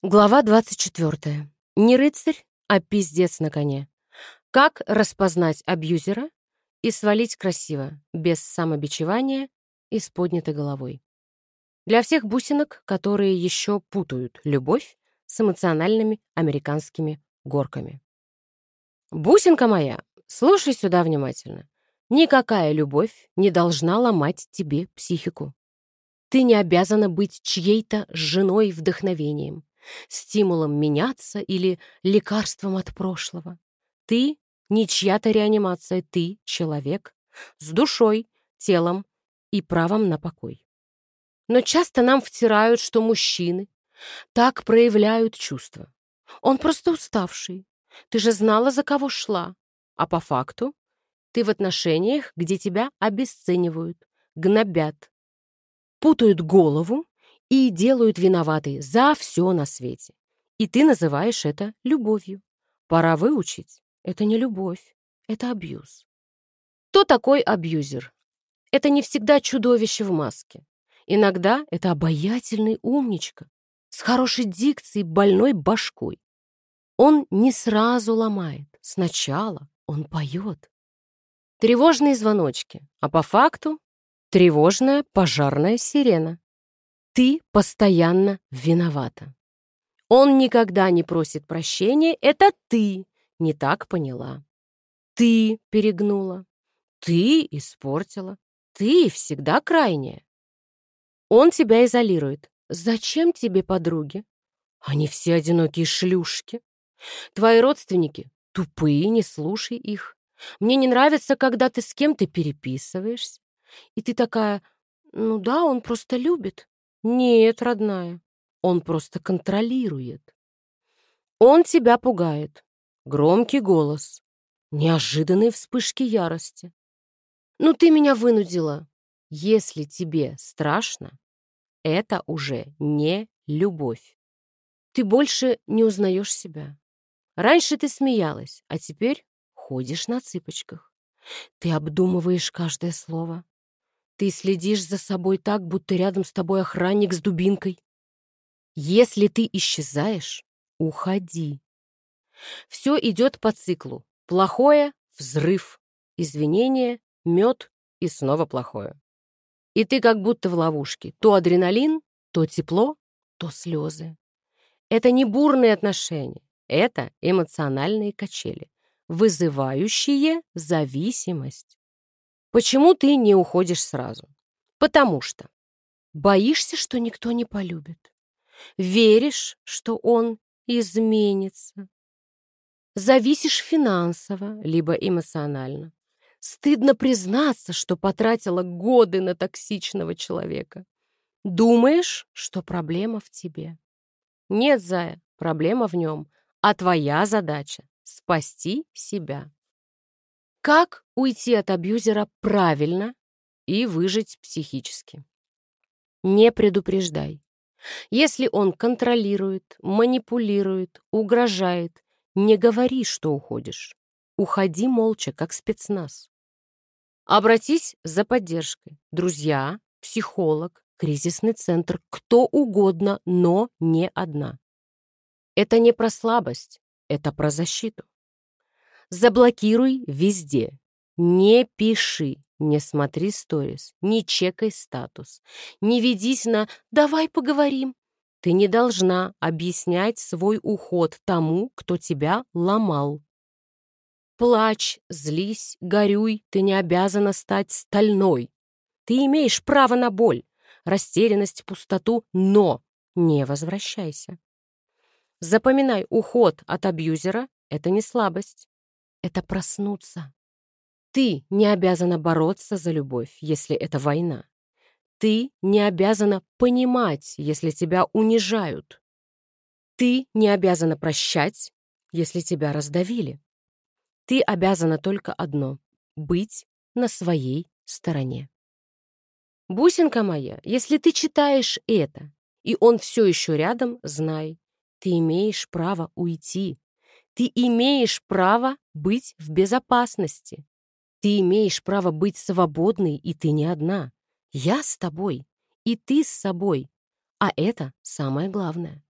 Глава 24. Не рыцарь, а пиздец на коне. Как распознать абьюзера и свалить красиво, без самобичевания и с поднятой головой. Для всех бусинок, которые еще путают любовь с эмоциональными американскими горками. Бусинка моя, слушай сюда внимательно. Никакая любовь не должна ломать тебе психику. Ты не обязана быть чьей-то женой-вдохновением, стимулом меняться или лекарством от прошлого. Ты не чья-то реанимация, ты человек с душой, телом и правом на покой. Но часто нам втирают, что мужчины так проявляют чувства. Он просто уставший. Ты же знала, за кого шла. А по факту ты в отношениях, где тебя обесценивают, гнобят, путают голову и делают виноватой за все на свете. И ты называешь это любовью. Пора выучить. Это не любовь, это абьюз. Кто такой абьюзер? Это не всегда чудовище в маске. Иногда это обаятельный умничка с хорошей дикцией, больной башкой. Он не сразу ломает. Сначала он поет. Тревожные звоночки, а по факту тревожная пожарная сирена. Ты постоянно виновата. Он никогда не просит прощения, это ты не так поняла. Ты перегнула, ты испортила, ты всегда крайняя. Он тебя изолирует. Зачем тебе подруги? Они все одинокие шлюшки. Твои родственники тупые, не слушай их. Мне не нравится, когда ты с кем-то переписываешься. И ты такая, ну да, он просто любит. Нет, родная, он просто контролирует. Он тебя пугает. Громкий голос, неожиданные вспышки ярости. Ну ты меня вынудила. Если тебе страшно, это уже не любовь. Ты больше не узнаешь себя. Раньше ты смеялась, а теперь ходишь на цыпочках. Ты обдумываешь каждое слово. Ты следишь за собой так, будто рядом с тобой охранник с дубинкой. Если ты исчезаешь, уходи. Все идет по циклу. Плохое — взрыв. Извинение, мед и снова плохое. И ты как будто в ловушке. То адреналин, то тепло, то слезы. Это не бурные отношения. Это эмоциональные качели, вызывающие зависимость. Почему ты не уходишь сразу? Потому что боишься, что никто не полюбит. Веришь, что он изменится. Зависишь финансово, либо эмоционально. Стыдно признаться, что потратила годы на токсичного человека. Думаешь, что проблема в тебе. Нет, зая, проблема в нем, а твоя задача — спасти себя. Как уйти от абьюзера правильно и выжить психически? Не предупреждай. Если он контролирует, манипулирует, угрожает, не говори, что уходишь. Уходи молча, как спецназ. Обратись за поддержкой. Друзья, психолог, кризисный центр, кто угодно, но не одна. Это не про слабость, это про защиту. Заблокируй везде. Не пиши, не смотри сторис, не чекай статус, не ведись на «давай поговорим». Ты не должна объяснять свой уход тому, кто тебя ломал. Плачь, злись, горюй, ты не обязана стать стальной. Ты имеешь право на боль, растерянность, пустоту, но не возвращайся. Запоминай, уход от абьюзера — это не слабость. Это проснуться. Ты не обязана бороться за любовь, если это война. Ты не обязана понимать, если тебя унижают. Ты не обязана прощать, если тебя раздавили. Ты обязана только одно — быть на своей стороне. Бусинка моя, если ты читаешь это, и он все еще рядом, знай, ты имеешь право уйти. Ты имеешь право быть в безопасности. Ты имеешь право быть свободной, и ты не одна. Я с тобой, и ты с собой. А это самое главное.